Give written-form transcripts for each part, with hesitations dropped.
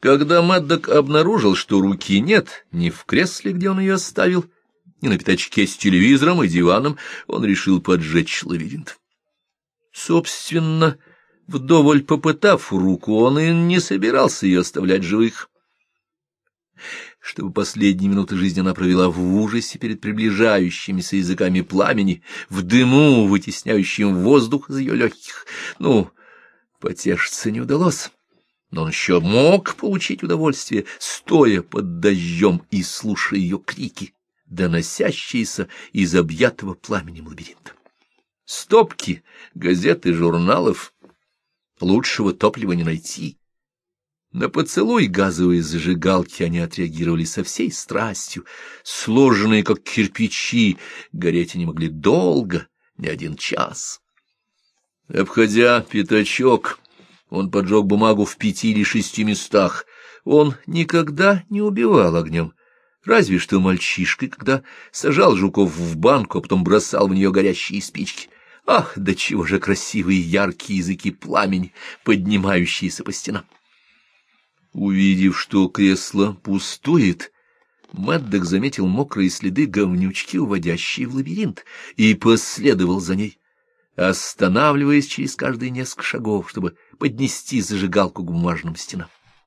Когда Мэддок обнаружил, что руки нет ни в кресле, где он ее оставил, ни на пятачке с телевизором и диваном, он решил поджечь лабиринт. Собственно, вдоволь попытав руку, он и не собирался ее оставлять живых. Чтобы последние минуты жизни она провела в ужасе перед приближающимися языками пламени, в дыму, вытесняющем воздух из ее легких. Потешиться не удалось, но он еще мог получить удовольствие, стоя под дождем и слушая ее крики, доносящиеся из объятого пламенем лабиринта. Стопки газет и журналов, лучшего топлива не найти. На поцелуй газовой зажигалки они отреагировали со всей страстью. Сложенные, как кирпичи, гореть они могли долго, не 1 час. Обходя пятачок, он поджег бумагу в 5 или 6 местах. Он никогда не убивал огнем, разве что мальчишкой, когда сажал жуков в банку, а потом бросал в нее горящие спички. Ах, да чего же красивые яркие языки пламени, поднимающиеся по стенам! Увидев, что кресло пустует, Мэддок заметил мокрые следы говнючки, уводящие в лабиринт, и последовал за ней, останавливаясь через каждые несколько шагов, чтобы поднести зажигалку к бумажным стенам.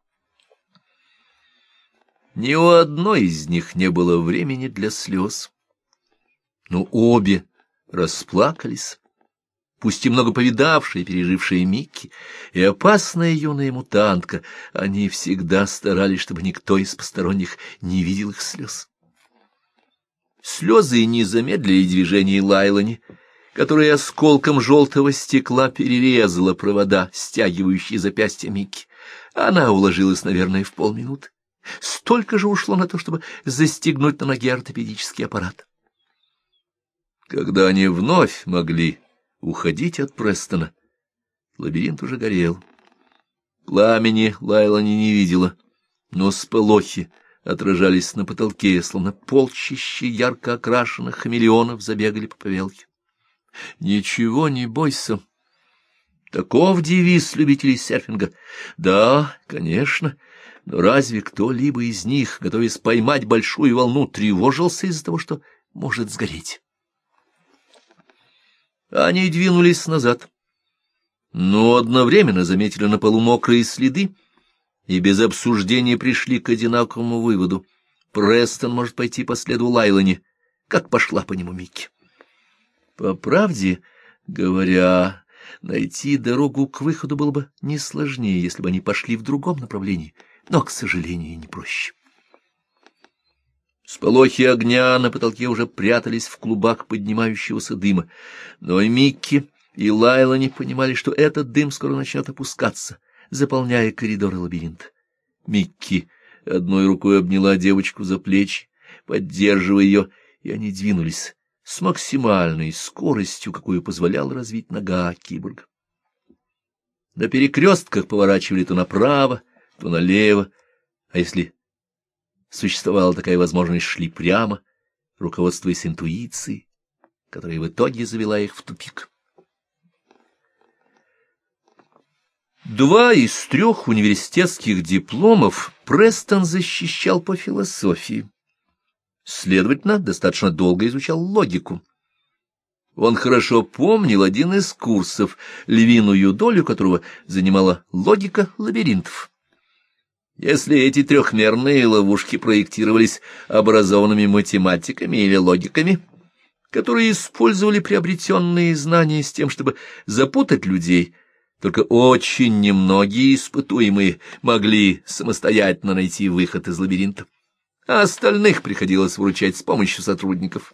Ни у одной из них не было времени для слез, но обе расплакались. Пусть и много повидавшая и пережившая Микки, и опасная юная мутантка, они всегда старались, чтобы никто из посторонних не видел их слез. Слезы не замедлили движение Лайлани, которая осколком желтого стекла перерезала провода, стягивающие запястья Микки. Она уложилась, наверное, в полминуты. Столько же ушло на то, чтобы застегнуть на ноге ортопедический аппарат. Когда они вновь могли уходить от Престона, лабиринт уже горел. Пламени Лайлани не видела, но сполохи отражались на потолке, словно полчища ярко окрашенных хамелеонов забегали по повелке. «Ничего не бойся». Таков девиз любителей серфинга. Да, конечно, но разве кто-либо из них, готовясь поймать большую волну, тревожился из-за того, что может сгореть? Они двинулись назад, но одновременно заметили на полу мокрые следы и без обсуждения пришли к одинаковому выводу. Престон может пойти по следу Лайлани, как пошла по нему Микки. По правде говоря, найти дорогу к выходу было бы не сложнее, если бы они пошли в другом направлении, но, к сожалению, не проще. Сполохи огня на потолке уже прятались в клубах поднимающегося дыма, но и Микки, и Лайлани понимали, что этот дым скоро начнет опускаться, заполняя коридоры лабиринта. Микки одной рукой обняла девочку за плечи, поддерживая ее, и они двинулись с максимальной скоростью, какую позволяла развить нога киборга. На перекрестках поворачивали то направо, то налево, а если существовала такая возможность, шли прямо, руководствуясь интуицией, которая в итоге завела их в тупик. 2 из 3 университетских дипломов Престон защищал по философии. Следовательно, достаточно долго изучал логику. Он хорошо помнил один из курсов, львиную долю которого занимала логика лабиринтов. Если эти трехмерные ловушки проектировались образованными математиками или логиками, которые использовали приобретенные знания с тем, чтобы запутать людей, только очень немногие испытуемые могли самостоятельно найти выход из лабиринта, а остальных приходилось выручать с помощью сотрудников.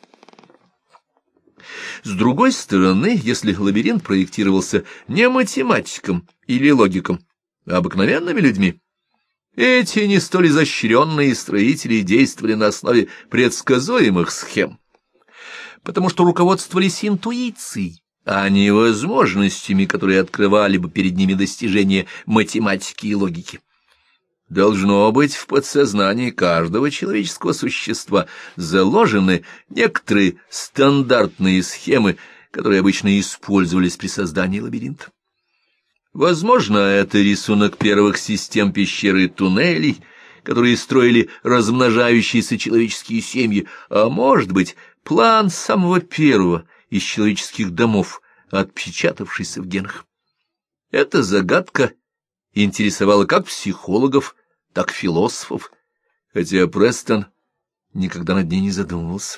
С другой стороны, если лабиринт проектировался не математиком или логиком, а обыкновенными людьми, эти не столь изощренные строители действовали на основе предсказуемых схем, потому что руководствовались интуицией, а не возможностями, которые открывали бы перед ними достижения математики и логики. Должно быть, в подсознании каждого человеческого существа заложены некоторые стандартные схемы, которые обычно использовались при создании лабиринта. Возможно, это рисунок первых систем пещер и туннелей, которые строили размножающиеся человеческие семьи, а может быть, план самого первого из человеческих домов, отпечатавшийся в генах. Эта загадка интересовала как психологов, так и философов, хотя Престон никогда над ней не задумывался.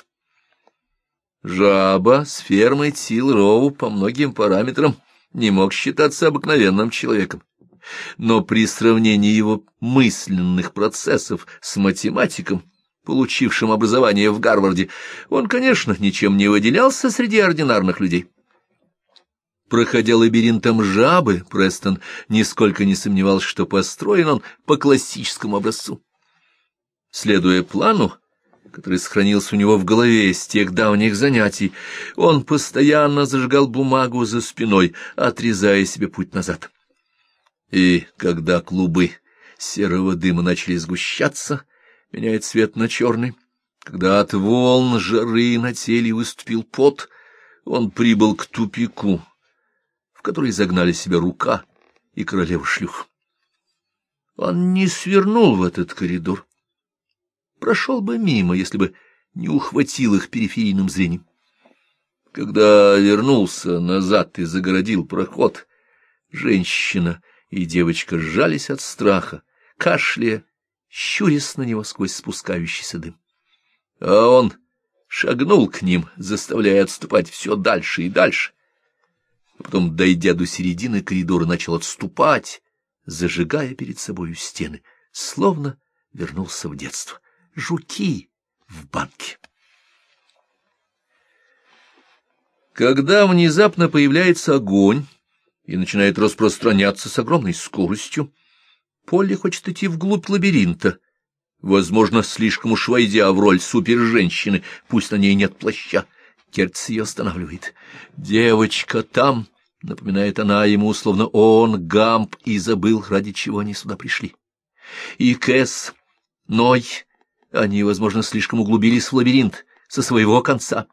Жаба с фермы Тил-Роу по многим параметрам не мог считаться обыкновенным человеком, но при сравнении его мысленных процессов с математиком, получившим образование в Гарварде, он, конечно, ничем не выделялся среди ординарных людей. Проходя лабиринтом жабы, Престон нисколько не сомневался, что построен он по классическому образцу. Следуя плану, который сохранился у него в голове с тех давних занятий, он постоянно зажигал бумагу за спиной, отрезая себе путь назад. И когда клубы серого дыма начали сгущаться, меняя цвет на черный, когда от волн жары на теле выступил пот, он прибыл к тупику, в который загнали себя рука и королева-шлюх. Он не свернул в этот коридор. Прошел бы мимо, если бы не ухватил их периферийным зрением. Когда вернулся назад и загородил проход, женщина и девочка сжались от страха, кашляя, щурясь на него сквозь спускающийся дым. А он шагнул к ним, заставляя отступать все дальше и дальше. А потом, дойдя до середины коридора, начал отступать, зажигая перед собою стены, словно вернулся в детство. Жуки в банке. Когда внезапно появляется огонь и начинает распространяться с огромной скоростью, Полли хочет идти вглубь лабиринта, возможно, слишком уж войдя в роль супер-женщины, пусть на ней нет плаща. Кертис ее останавливает. «Девочка там», — напоминает она ему, словно он, Гамп, и забыл, ради чего они сюда пришли. И Кэс, Ной... Они, возможно, слишком углубились в лабиринт со своего конца.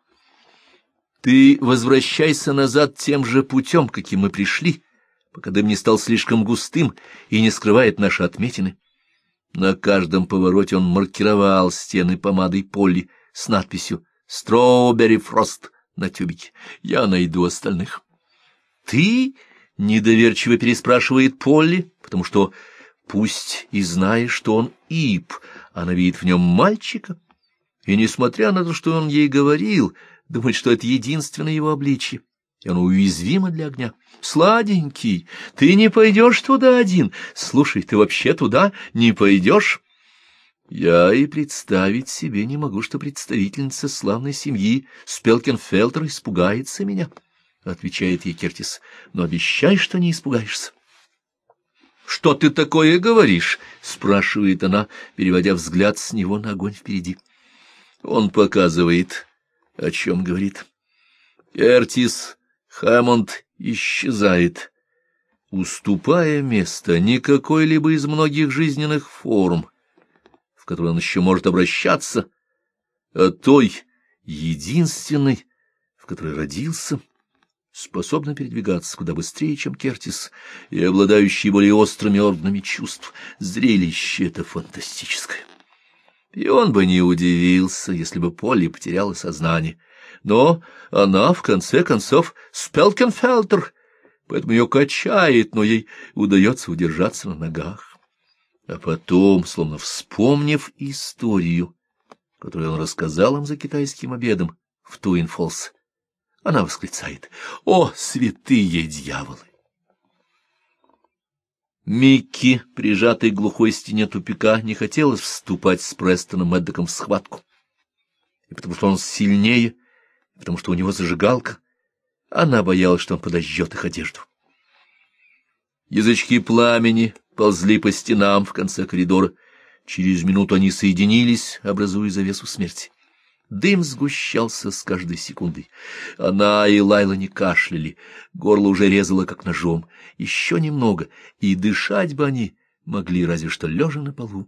Ты возвращайся назад тем же путем, каким мы пришли, пока дым не стал слишком густым и не скрывает наши отметины. На каждом повороте он маркировал стены помадой Полли с надписью «Strawberry Frost» на тюбике. Я найду остальных. Ты? — недоверчиво переспрашивает Полли, потому что, пусть и знаешь, что он Ип, она видит в нем мальчика, и, несмотря на то, что он ей говорил, думает, что это единственное его обличье, и оно уязвимо для огня. «Сладенький, ты не пойдешь туда один. Слушай, ты вообще туда не пойдешь?» «Я и представить себе не могу, что представительница славной семьи Спелкенфелтер испугается меня», — отвечает ей Кертис. «Но обещай, что не испугаешься». «Что ты такое говоришь?» — спрашивает она, переводя взгляд с него на огонь впереди. Он показывает, о чем говорит. Кертис Хэммонд исчезает, уступая место не какой-либо из многих жизненных форм, в которые он еще может обращаться, а той, единственной, в которой родился, способна передвигаться куда быстрее, чем Кертис, и обладающий более острыми органами чувств. Зрелище это фантастическое. И он бы не удивился, если бы Полли потеряла сознание. Но она, в конце концов, Спелкенфелтер, поэтому ее качает, но ей удается удержаться на ногах. А потом, словно вспомнив историю, которую он рассказал им за китайским обедом в Туин-Фоллс, она восклицает: «О, святые дьяволы!» Микки, прижатой к глухой стене тупика, не хотелось вступать с Престоном Мэддоком в схватку. И потому что он сильнее, и потому что у него зажигалка, она боялась, что он подожжет их одежду. Язычки пламени ползли по стенам в конце коридора. Через минуту они соединились, образуя завесу смерти. Дым сгущался с каждой секундой. Она и Лайла не кашляли, горло уже резало, как ножом. Еще немного, и дышать бы они могли разве что лежа на полу.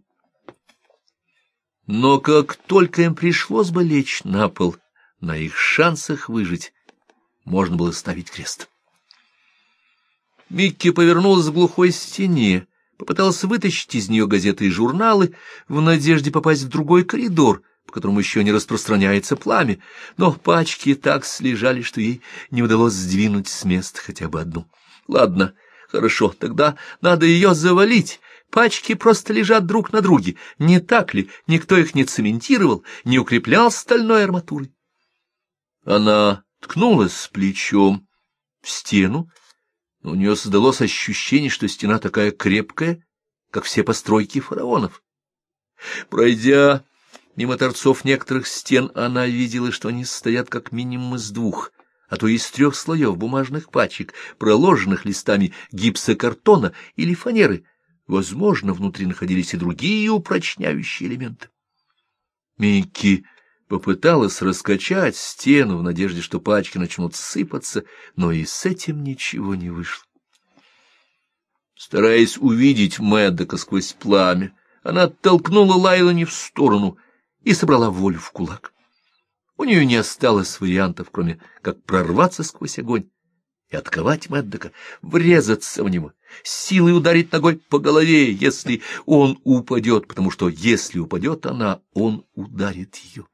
Но как только им пришлось бы лечь на пол, на их шансах выжить можно было ставить крест. Микки повернулась к глухой стене, попытался вытащить из нее газеты и журналы в надежде попасть в другой коридор, по которому еще не распространяется пламя, но пачки так слежали, что ей не удалось сдвинуть с места хотя бы одну. Ладно, хорошо, тогда надо ее завалить. Пачки просто лежат друг на друге. Не так ли? Никто их не цементировал, не укреплял стальной арматурой. Она ткнулась плечом в стену, но у нее создалось ощущение, что стена такая крепкая, как все постройки фараонов. Пройдя мимо торцов некоторых стен, она видела, что они состоят как минимум из двух, а то и из 3 слоев бумажных пачек, проложенных листами гипсокартона или фанеры. Возможно, внутри находились и другие упрочняющие элементы. Микки попыталась раскачать стену в надежде, что пачки начнут сыпаться, но и с этим ничего не вышло. Стараясь увидеть Мэддока сквозь пламя, она оттолкнула Лайлани в сторону и собрала волю в кулак. У нее не осталось вариантов, кроме как прорваться сквозь огонь и отковать Мэддока, врезаться в него, силой ударить ногой по голове, если он упадет, потому что если упадет она, он ударит ее.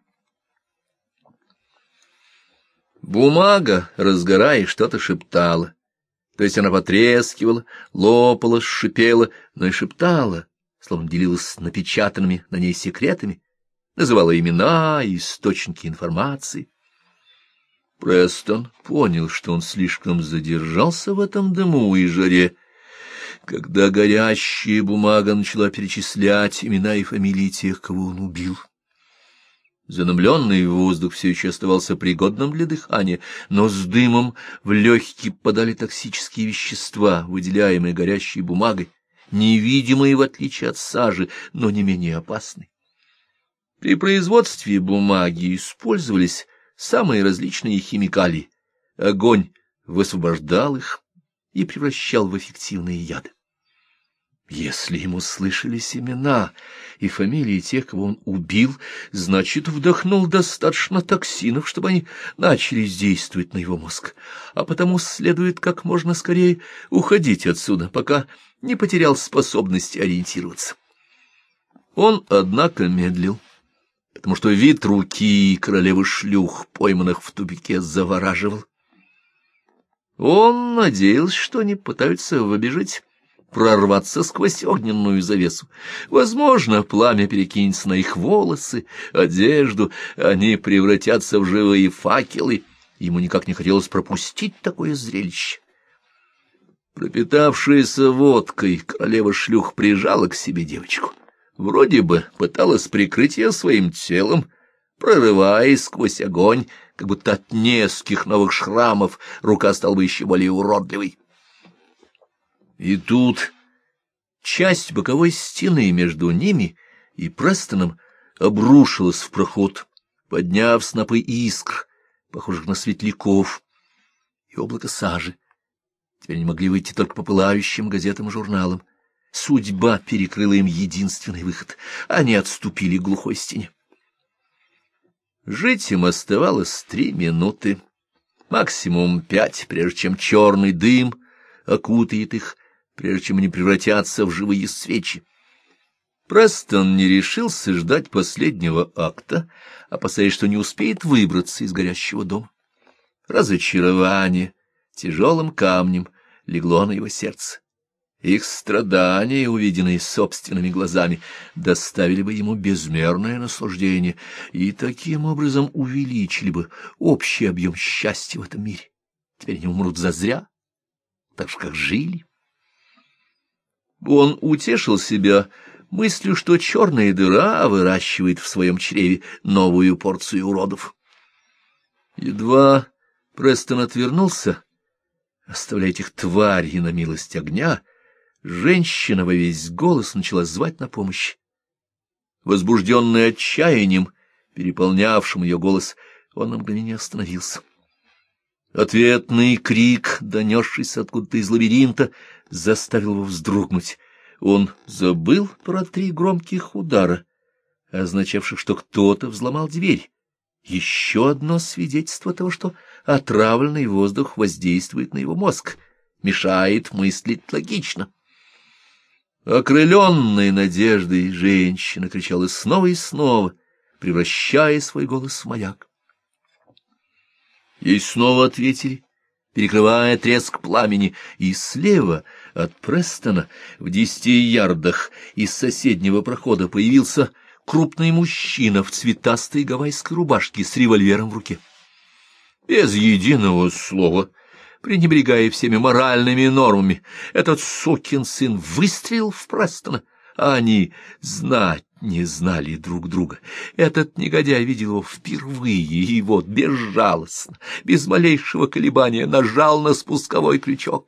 Бумага, разгораясь, что-то шептала. То есть она потрескивала, лопалась, шипела, но и шептала, словно делилась напечатанными на ней секретами, называла имена и источники информации. Престон понял, что он слишком задержался в этом дыму и жаре, когда горящая бумага начала перечислять имена и фамилии тех, кого он убил. Занемленный воздух все еще оставался пригодным для дыхания, но с дымом в легкие попадали токсические вещества, выделяемые горящей бумагой, невидимые в отличие от сажи, но не менее опасные. При производстве бумаги использовались самые различные химикалии. Огонь высвобождал их и превращал в эффективные яды. Если ему слышались имена и фамилии тех, кого он убил, значит, вдохнул достаточно токсинов, чтобы они начали действовать на его мозг, а потому следует как можно скорее уходить отсюда, пока не потерял способность ориентироваться. Он, однако, медлил, потому что вид руки королевы шлюх, пойманных в тупике, завораживал. Он надеялся, что они пытаются выбежать, прорваться сквозь огненную завесу. Возможно, пламя перекинется на их волосы, одежду, они превратятся в живые факелы. Ему никак не хотелось пропустить такое зрелище. Пропитавшаяся водкой, королева шлюх прижала к себе девочку. Вроде бы пыталась прикрыть ее своим телом, прорываясь сквозь огонь, как будто от нескольких новых шрамов рука стала бы еще более уродливой. И тут часть боковой стены между ними и Престоном обрушилась в проход, подняв снопы искр, похожих на светляков, и облако сажи. Теперь они могли выйти только по пылающим газетам и журналам. Судьба перекрыла им единственный выход. Они отступили к глухой стене. Жить им оставалось 3 минуты, максимум 5, прежде чем черный дым окутает их, прежде чем они превратятся в живые свечи. Престон не решился ждать последнего акта, опасаясь, что не успеет выбраться из горящего дома. Разочарование тяжелым камнем легло на его сердце. Их страдания, увиденные собственными глазами, доставили бы ему безмерное наслаждение и таким образом увеличили бы общий объем счастья в этом мире. Теперь они умрут зазря, так же, как жили. Он утешил себя мыслью, что черная дыра выращивает в своем чреве новую порцию уродов. Едва Престон отвернулся, оставляя этих тварей на милость огня, женщина во весь голос начала звать на помощь. Возбужденный отчаянием, переполнявшим ее голос, он на мгновение остановился. Ответный крик, донесшийся откуда-то из лабиринта, заставил его вздрогнуть. Он забыл про 3 громких удара, означавших, что кто-то взломал дверь. Еще одно свидетельство того, что отравленный воздух воздействует на его мозг. мешает мыслить логично. Окрыленная надеждой женщина кричала снова и снова, превращая свой голос в маяк. Ей снова ответили, перекрывая треск пламени, и слева от Престона, в 10 ярдах из соседнего прохода, появился крупный мужчина в цветастой гавайской рубашке с револьвером в руке. Без единого слова, пренебрегая всеми моральными нормами, этот сукин сын выстрелил в Престона, а они знать не знали друг друга. Этот негодяй видел его впервые, и вот безжалостно, без малейшего колебания нажал на спусковой крючок.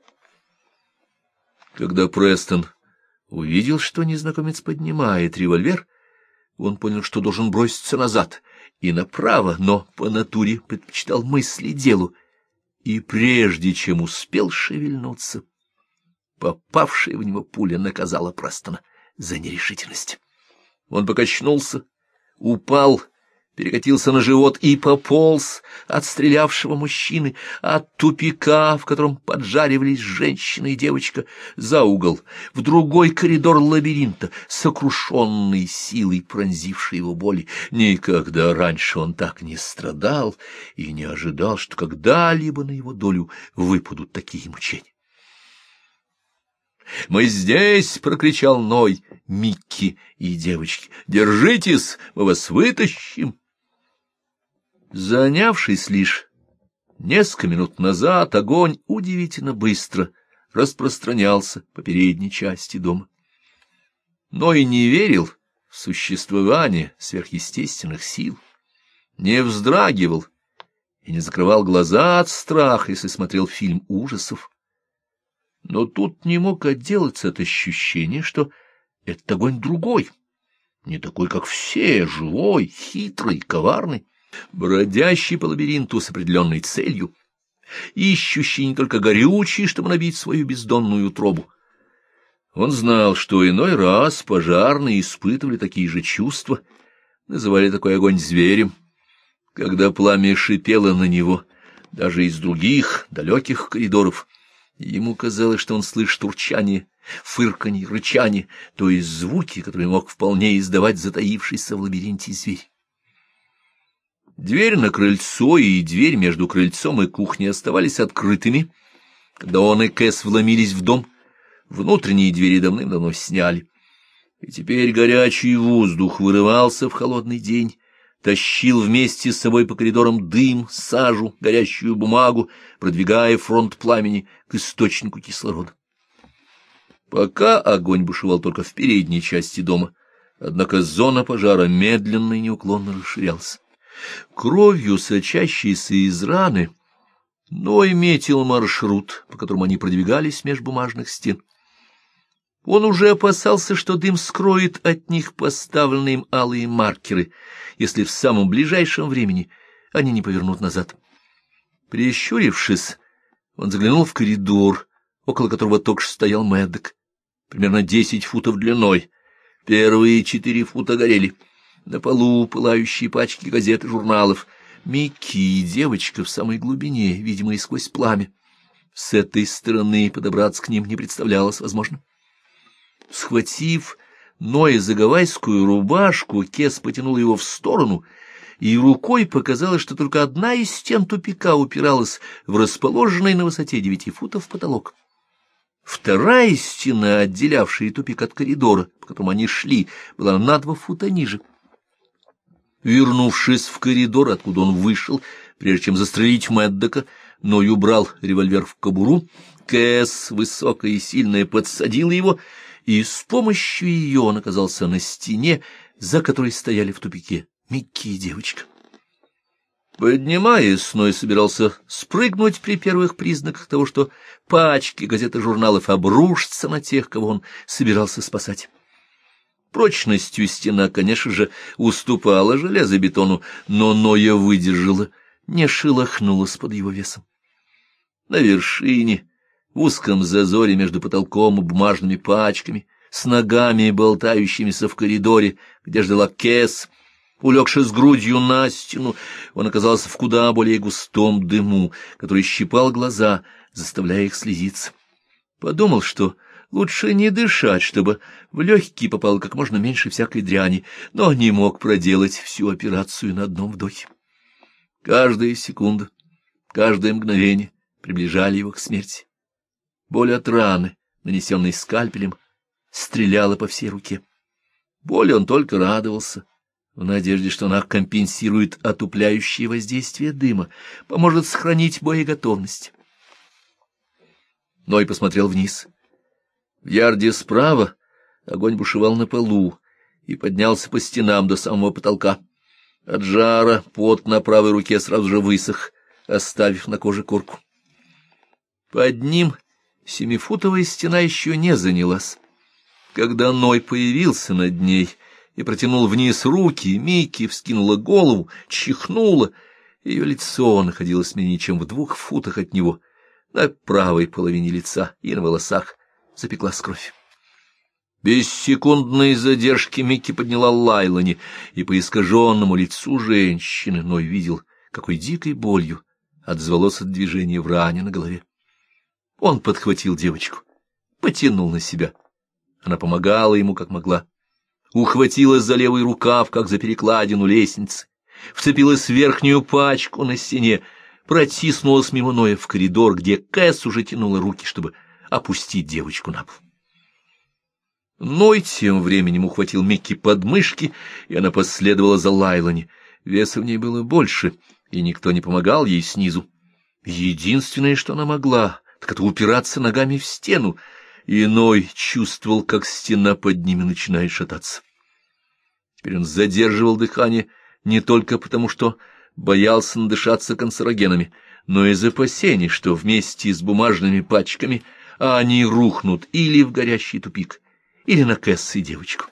Когда Престон увидел, что незнакомец поднимает револьвер, он понял, что должен броситься назад и направо, но по натуре предпочитал мысли делу, и прежде чем успел шевельнуться, попавшая в него пуля наказала Престона за нерешительность. Он покачнулся, упал, перекатился на живот и пополз от стрелявшего мужчины, от тупика, в котором поджаривались женщина и девочка, за угол, в другой коридор лабиринта, сокрушенный силой пронзившей его боли. Никогда раньше он так не страдал и не ожидал, что когда-либо на его долю выпадут такие мучения. «Мы здесь!» — прокричал Ной, Микки и девочки. «Держитесь, мы вас вытащим!» Занявшись лишь несколько минут назад, огонь удивительно быстро распространялся по передней части дома. Ной не верил в существование сверхъестественных сил, не вздрагивал и не закрывал глаза от страха, если смотрел фильм ужасов. Но тут не мог отделаться от ощущения, что этот огонь другой, не такой, как все, живой, хитрый, коварный, бродящий по лабиринту с определенной целью, ищущий не только горючий, чтобы набить свою бездонную утробу. Он знал, что иной раз пожарные испытывали такие же чувства, называли такой огонь зверем, когда пламя шипело на него, даже из других, далеких коридоров. Ему казалось, что он слышит урчание, фырканье, рычание, то есть звуки, которые мог вполне издавать затаившийся в лабиринте зверь. Дверь на крыльцо и дверь между крыльцом и кухней оставались открытыми. Когда он и Кэс вломились в дом, внутренние двери давным-давно сняли. И теперь горячий воздух вырывался в холодный день, тащил вместе с собой по коридорам дым, сажу, горящую бумагу, продвигая фронт пламени к источнику кислорода. Пока огонь бушевал только в передней части дома, однако зона пожара медленно и неуклонно расширялась. Кровью, сочащейся из раны, Ной метил маршрут, по которому они продвигались меж бумажных стен. Он уже опасался, что дым скроет от них поставленные им алые маркеры, если в самом ближайшем времени они не повернут назад. Прищурившись, он заглянул в коридор, около которого только что стоял Мэддок, примерно 10 футов длиной. Первые 4 фута горели. На полу пылающие пачки газет и журналов. Микки и девочка в самой глубине, видимо, и сквозь пламя. С этой стороны подобраться к ним не представлялось возможным. Схватив Ноя за гавайскую рубашку, Кес потянул его в сторону, и рукой показалось, что только одна из стен тупика упиралась в расположенный на высоте 9 футов потолок. Вторая стена, отделявшая тупик от коридора, по которому они шли, была на 2 фута ниже. Вернувшись в коридор, откуда он вышел, прежде чем застрелить Мэддока, Ной убрал револьвер в кобуру. Кэс, высокая и сильная, подсадила его, и с помощью ее он оказался на стене, за которой стояли в тупике Микки и девочка. Поднимаясь, Ной собирался спрыгнуть при первых признаках того, что пачки газет и журналов обрушатся на тех, кого он собирался спасать. Прочностью стена, конечно же, уступала железобетону, но Ноя выдержала, не шелохнулась под его весом. На вершине, в узком зазоре между потолком и бумажными пачками, с ногами, болтающимися в коридоре, где ждала Кэс, улегшись грудью на стену, он оказался в куда более густом дыму, который щипал глаза, заставляя их слезиться. Подумал, что лучше не дышать, чтобы в легкие попало как можно меньше всякой дряни, но не мог проделать всю операцию на одном вдохе. Каждая секунда, каждое мгновение приближали его к смерти. Боль от раны, нанесенной скальпелем, стреляла по всей руке. Боли он только радовался, в надежде, что она компенсирует отупляющее воздействие дыма, поможет сохранить боеготовность. Ной посмотрел вниз. В ярде справа огонь бушевал на полу и поднялся по стенам до самого потолка. От жара пот на правой руке сразу же высох, оставив на коже корку. Под ним 7-футовая стена еще не занялась. Когда Ной появился над ней и протянул вниз руки, Микки вскинула голову, чихнула. Ее лицо находилось менее чем в 2 футах от него. На правой половине лица и на волосах запеклась кровь. Без секундной задержки Микки подняла Лайлани, и по искаженному лицу женщины Ной видел, какой дикой болью отзвалось от движения в ране на голове. Он подхватил девочку, потянул на себя. Она помогала ему, как могла. Ухватилась за левый рукав, как за перекладину лестницы, вцепилась в верхнюю пачку на стене, протиснулась мимо Ноя в коридор, где Кэс уже тянула руки, чтобы опустить девочку на пол. Ной тем временем ухватил Микки под мышки, и она последовала за Лайлани. Веса в ней было больше, и никто не помогал ей снизу. Единственное, что она могла, так это упираться ногами в стену, и Ной чувствовал, как стена под ними начинает шататься. Теперь он задерживал дыхание не только потому, что боялся надышаться канцерогенами, но из опасений, что вместе с бумажными пачками они рухнут или в горящий тупик, или на Кэс и девочку.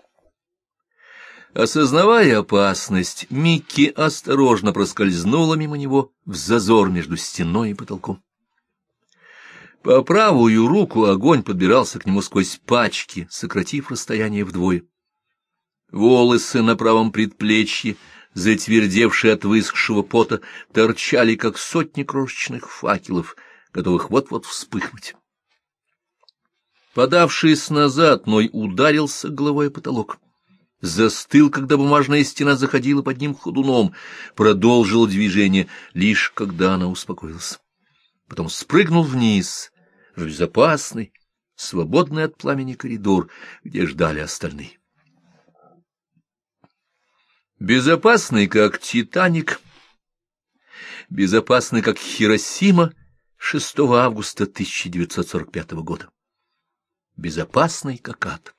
Осознавая опасность, Микки осторожно проскользнула мимо него в зазор между стеной и потолком. По правую руку огонь подбирался к нему сквозь пачки, сократив расстояние вдвое. Волосы на правом предплечье, затвердевшие от высохшего пота, торчали, как сотни крошечных факелов, готовых вот-вот вспыхнуть. Подавшись назад, Ной ударился головой о потолок. Застыл, когда бумажная стена заходила под ним ходуном, продолжил движение, лишь когда она успокоилась. Потом спрыгнул вниз, в безопасный, свободный от пламени коридор, где ждали остальные. Безопасный, как Титаник, безопасный, как Хиросима 6 августа 1945 года. Безопасный, как ад.